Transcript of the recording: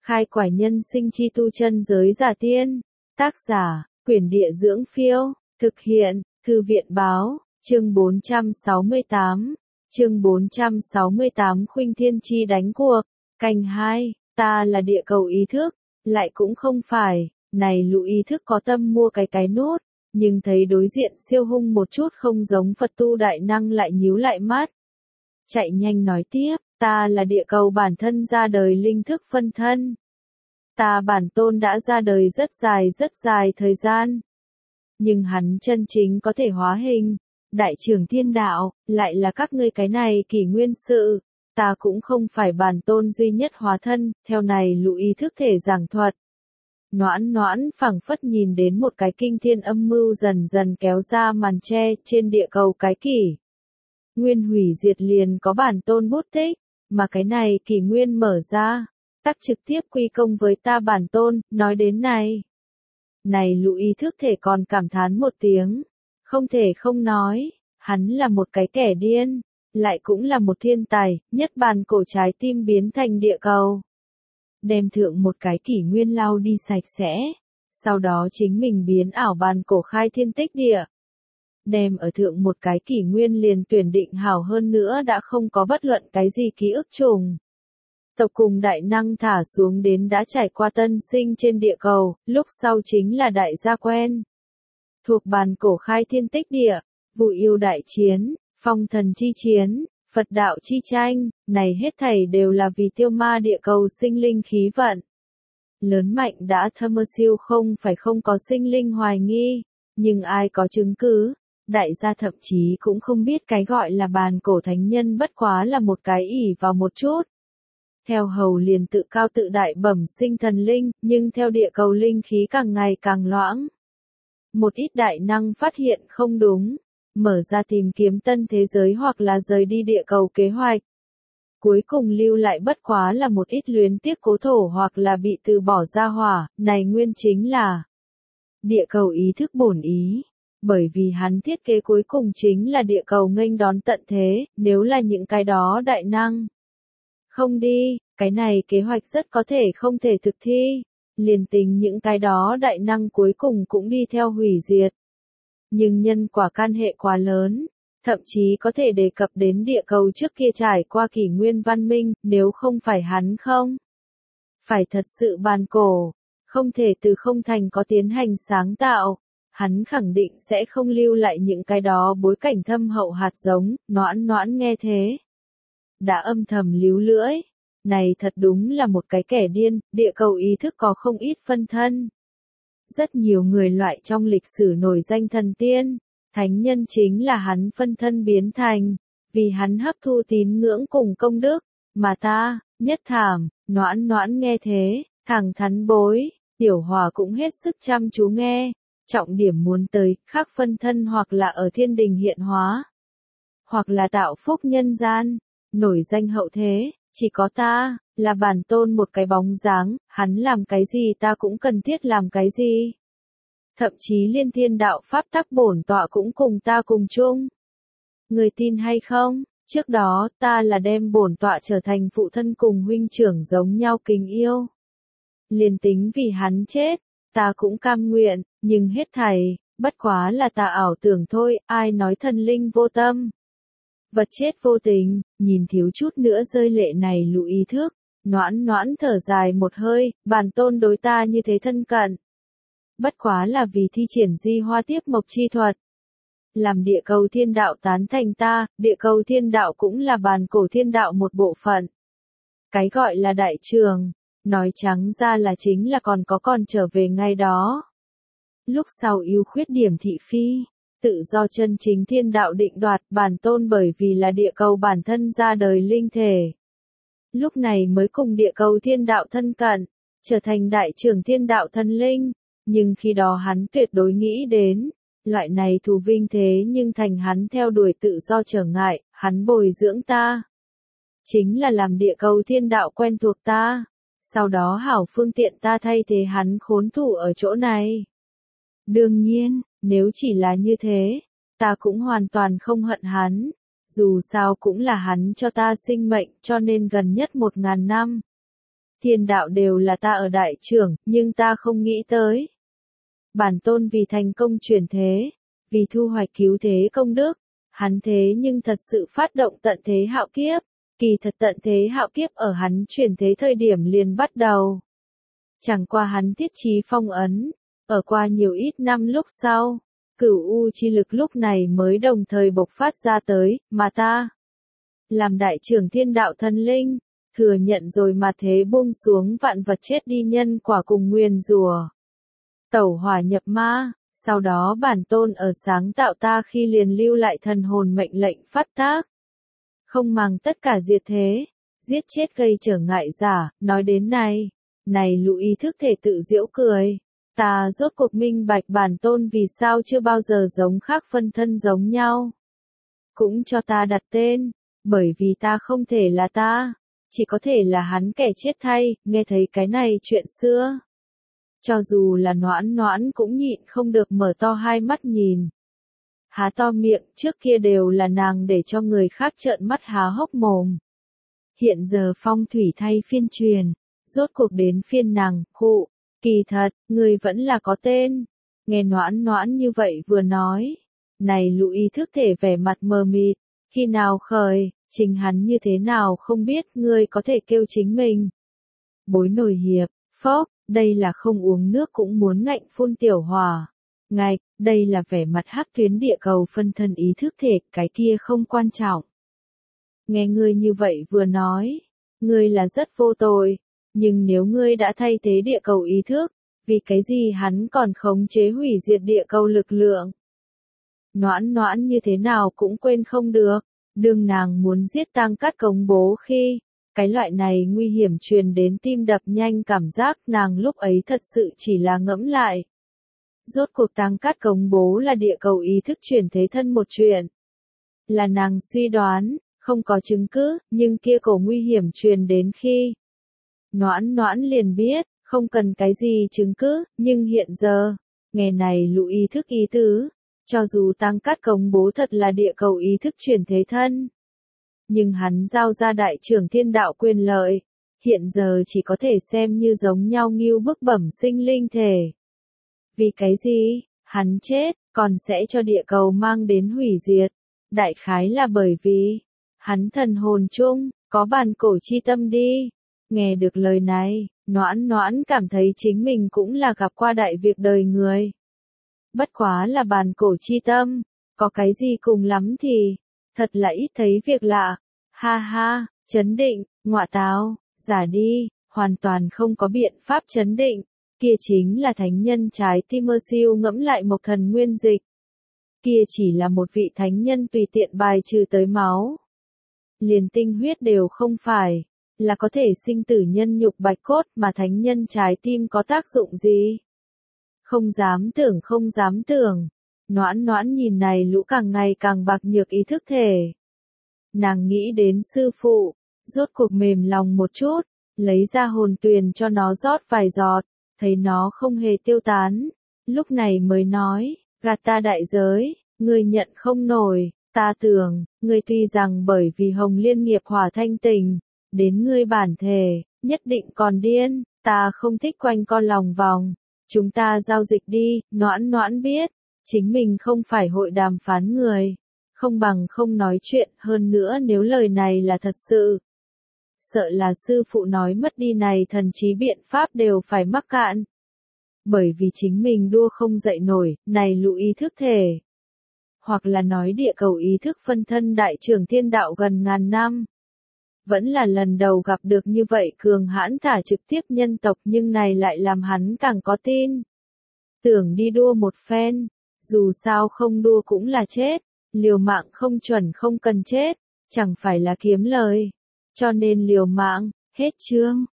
Khai quải nhân sinh chi tu chân giới giả tiên. Tác giả, Quyển Địa Dưỡng Phiêu. Thực hiện, Thư viện Báo. Chương 468. Chương 468 Khuynh Thiên Chi đánh cuộc. Canh 2. Ta là địa cầu ý thức. Lại cũng không phải. Này lũ ý thức có tâm mua cái nốt. Nhưng thấy đối diện siêu hung một chút không giống Phật tu đại năng lại nhíu lại mắt. Chạy nhanh nói tiếp. Ta là địa cầu bản thân ra đời linh thức phân thân. Ta bản tôn đã ra đời rất dài thời gian. Nhưng hắn chân chính có thể hóa hình. Đại trưởng thiên đạo, lại là các ngươi cái này kỷ nguyên sự. Ta cũng không phải bản tôn duy nhất hóa thân, theo này lũ ý thức thể giảng thuật. Noãn phảng phất nhìn đến một cái kinh thiên âm mưu dần dần kéo ra màn che trên địa cầu cái kỷ nguyên hủy diệt liền có bản tôn bút tích, mà cái này kỷ nguyên mở ra, tắc trực tiếp quy công với ta bản tôn, nói đến này. Này lũ ý thức thể còn cảm thán một tiếng, không thể không nói, hắn là một cái kẻ điên, lại cũng là một thiên tài, nhất bàn cổ trái tim biến thành địa cầu. Đem thượng một cái kỷ nguyên lau đi sạch sẽ, sau đó chính mình biến ảo bàn cổ khai thiên tích địa. Đem ở thượng một cái kỷ nguyên liền tuyển định hảo hơn nữa đã không có bất luận cái gì ký ức trùng. Tộc cùng đại năng thả xuống đến đã trải qua tân sinh trên địa cầu, lúc sau chính là đại gia quen. Thuộc bàn cổ khai thiên tích địa, vụ yêu đại chiến, phong thần chi chiến, Phật đạo chi tranh, này hết thảy đều là vì tiêu ma địa cầu sinh linh khí vận. Lớn mạnh đã thâm siêu không phải không có sinh linh hoài nghi, nhưng ai có chứng cứ, đại gia thậm chí cũng không biết cái gọi là bàn cổ thánh nhân bất quá là một cái ỷ vào một chút. Theo hầu liền tự cao tự đại bẩm sinh thần linh, nhưng theo địa cầu linh khí càng ngày càng loãng. Một ít đại năng phát hiện không đúng, mở ra tìm kiếm tân thế giới hoặc là rời đi địa cầu kế hoạch. Cuối cùng lưu lại bất quá là một ít luyến tiếc cố thổ hoặc là bị từ bỏ ra hỏa, này nguyên chính là địa cầu ý thức bổn ý. Bởi vì hắn thiết kế cuối cùng chính là địa cầu nghênh đón tận thế, nếu là những cái đó đại năng không đi, cái này kế hoạch rất có thể không thể thực thi, liền tính những cái đó đại năng cuối cùng cũng đi theo hủy diệt. Nhưng nhân quả can hệ quá lớn, thậm chí có thể đề cập đến địa cầu trước kia trải qua kỷ nguyên văn minh, nếu không phải hắn không phải thật sự bàn cổ, không thể từ không thành có tiến hành sáng tạo. Hắn khẳng định sẽ không lưu lại những cái đó bối cảnh thâm hậu hạt giống, noãn nghe thế. Đã âm thầm líu lưỡi. Này thật đúng là một cái kẻ điên, địa cầu ý thức có không ít phân thân. Rất nhiều người loại trong lịch sử nổi danh thần tiên, thánh nhân chính là hắn phân thân biến thành, vì hắn hấp thu tín ngưỡng cùng công đức, mà ta, nhất thảm, noãn nghe thế, thẳng thắn bối, tiểu hòa cũng hết sức chăm chú nghe. Trọng điểm muốn tới, khác phân thân hoặc là ở thiên đình hiện hóa, hoặc là tạo phúc nhân gian, nổi danh hậu thế, chỉ có ta, là bản tôn một cái bóng dáng, hắn làm cái gì ta cũng cần thiết làm cái gì. Thậm chí liên thiên đạo pháp tắc bổn tọa cũng cùng ta cùng chung. Người tin hay không, trước đó ta là đem bổn tọa trở thành phụ thân cùng huynh trưởng giống nhau kính yêu. Liền tính vì hắn chết, ta cũng cam nguyện, nhưng hết thảy, bất quá là ta ảo tưởng thôi, ai nói thần linh vô tâm. Vật chết vô tình, nhìn thiếu chút nữa rơi lệ này lũ ý thức, noãn thở dài một hơi, bản tôn đối ta như thế thân cận. Bất quá là vì thi triển di hoa tiếp mộc chi thuật. Làm địa cầu thiên đạo tán thành ta, địa cầu thiên đạo cũng là bàn cổ thiên đạo một bộ phận. Cái gọi là đại trường, nói trắng ra là chính là còn trở về ngay đó. Lúc sau ưu khuyết điểm thị phi, tự do chân chính thiên đạo định đoạt bản tôn bởi vì là địa cầu bản thân ra đời linh thể. Lúc này mới cùng địa cầu thiên đạo thân cận, trở thành đại trưởng thiên đạo thần linh, nhưng khi đó hắn tuyệt đối nghĩ đến, loại này thù vinh thế nhưng thành hắn theo đuổi tự do trở ngại, hắn bồi dưỡng ta. Chính là làm địa cầu thiên đạo quen thuộc ta, sau đó hảo phương tiện ta thay thế hắn khốn thủ ở chỗ này. Đương nhiên, nếu chỉ là như thế, ta cũng hoàn toàn không hận hắn, dù sao cũng là hắn cho ta sinh mệnh cho nên gần nhất 1000 năm. Thiên đạo đều là ta ở đại trưởng, nhưng ta không nghĩ tới. Bản tôn vì thành công chuyển thế, vì thu hoạch cứu thế công đức, hắn thế nhưng thật sự phát động tận thế hạo kiếp. Kỳ thật tận thế hạo kiếp ở hắn chuyển thế thời điểm liền bắt đầu. Chẳng qua hắn thiết trí phong ấn, ở qua nhiều ít năm lúc sau, cửu u chi lực lúc này mới đồng thời bộc phát ra tới, mà ta làm đại trưởng thiên đạo thần linh, thừa nhận rồi mà thế buông xuống vạn vật chết đi nhân quả cùng nguyền rủa. Tẩu hỏa nhập ma, sau đó bản tôn ở sáng tạo ta khi liền lưu lại thần hồn mệnh lệnh phát tác. Không màng tất cả diệt thế, giết chết gây trở ngại giả, nói đến này lũ ý thức thể tự giễu cười. Ta rốt cuộc minh bạch bản tôn vì sao chưa bao giờ giống khác phân thân giống nhau. Cũng cho ta đặt tên, bởi vì ta không thể là ta, chỉ có thể là hắn kẻ chết thay, nghe thấy cái này chuyện xưa. Cho dù là Noãn Noãn cũng nhịn không được mở to hai mắt nhìn. Há to miệng, trước kia đều là nàng để cho người khác trợn mắt há hốc mồm. Hiện giờ phong thủy thay phiên truyền, rốt cuộc đến phiên nàng, khụ, kỳ thật, người vẫn là có tên. Nghe Noãn Noãn như vậy vừa nói, này lũ ý thức thể vẻ mặt mờ mịt, khi nào khởi, chính hắn như thế nào không biết, ngươi có thể kêu chính mình. Bối nổi hiệp, phốc, đây là không uống nước cũng muốn ngạnh phun tiểu hỏa. Ngạch, đây là vẻ mặt hắc tuyến địa cầu phân thân ý thức thể, cái kia không quan trọng. Nghe ngươi như vậy vừa nói, ngươi là rất vô tội, nhưng nếu ngươi đã thay thế địa cầu ý thức, vì cái gì hắn còn khống chế hủy diệt địa cầu lực lượng? Noãn Noãn như thế nào cũng quên không được, đương nàng muốn giết Tăng Cát Cống Bố khi, cái loại này nguy hiểm truyền đến tim đập nhanh cảm giác nàng lúc ấy thật sự chỉ là ngẫm lại. Rốt cuộc Tăng Cát Cống Bố là địa cầu ý thức chuyển thế thân một chuyện. Là nàng suy đoán, không có chứng cứ, nhưng kia cổ nguy hiểm truyền đến khi. Noãn Noãn liền biết, không cần cái gì chứng cứ, nhưng hiện giờ, nghe này lũ ý thức ý tứ, cho dù Tăng Cát Cống Bố thật là địa cầu ý thức chuyển thế thân. Nhưng hắn giao ra đại trưởng thiên đạo quyền lợi, hiện giờ chỉ có thể xem như giống nhau ngưu bức bẩm sinh linh thể. Vì cái gì, hắn chết, còn sẽ cho địa cầu mang đến hủy diệt. Đại khái là bởi vì, hắn thần hồn chung, có bàn cổ chi tâm đi. Nghe được lời này, Noãn Noãn cảm thấy chính mình cũng là gặp qua đại việc đời người. Bất quá là bàn cổ chi tâm, có cái gì cùng lắm thì, thật là ít thấy việc lạ. Ha ha, chấn định, ngọa táo, giả đi, hoàn toàn không có biện pháp chấn định. Kia chính là thánh nhân trái tim mơ siêu ngẫm lại một thần nguyên dịch. Kia chỉ là một vị thánh nhân tùy tiện bài trừ tới máu. Liền tinh huyết đều không phải, là có thể sinh tử nhân nhục bạch cốt mà thánh nhân trái tim có tác dụng gì? Không dám tưởng không dám tưởng. Noãn Noãn nhìn này lũ càng ngày càng bạc nhược ý thức thể. Nàng nghĩ đến sư phụ, rốt cuộc mềm lòng một chút, lấy ra hồn tuyền cho nó rót vài giọt, thấy nó không hề tiêu tán. Lúc này mới nói, gạt ta đại giới, ngươi nhận không nổi, ta tưởng, ngươi tuy rằng bởi vì hồng liên nghiệp hỏa thanh tình, đến ngươi bản thể, nhất định còn điên, ta không thích quanh co lòng vòng, chúng ta giao dịch đi. Noãn Noãn biết, chính mình không phải hội đàm phán người, không bằng không nói chuyện, hơn nữa nếu lời này là thật sự. Sợ là sư phụ nói mất đi này thần trí biện pháp đều phải mắc cạn. Bởi vì chính mình đua không dậy nổi, này lũ ý thức thể. Hoặc là nói địa cầu ý thức phân thân đại trưởng thiên đạo gần ngàn năm. Vẫn là lần đầu gặp được như vậy cường hãn thả trực tiếp nhân tộc, nhưng này lại làm hắn càng có tin. Tưởng đi đua một phen, dù sao không đua cũng là chết, liều mạng không chuẩn không cần chết, chẳng phải là kiếm lời. Cho nên liều mạng, hết chương.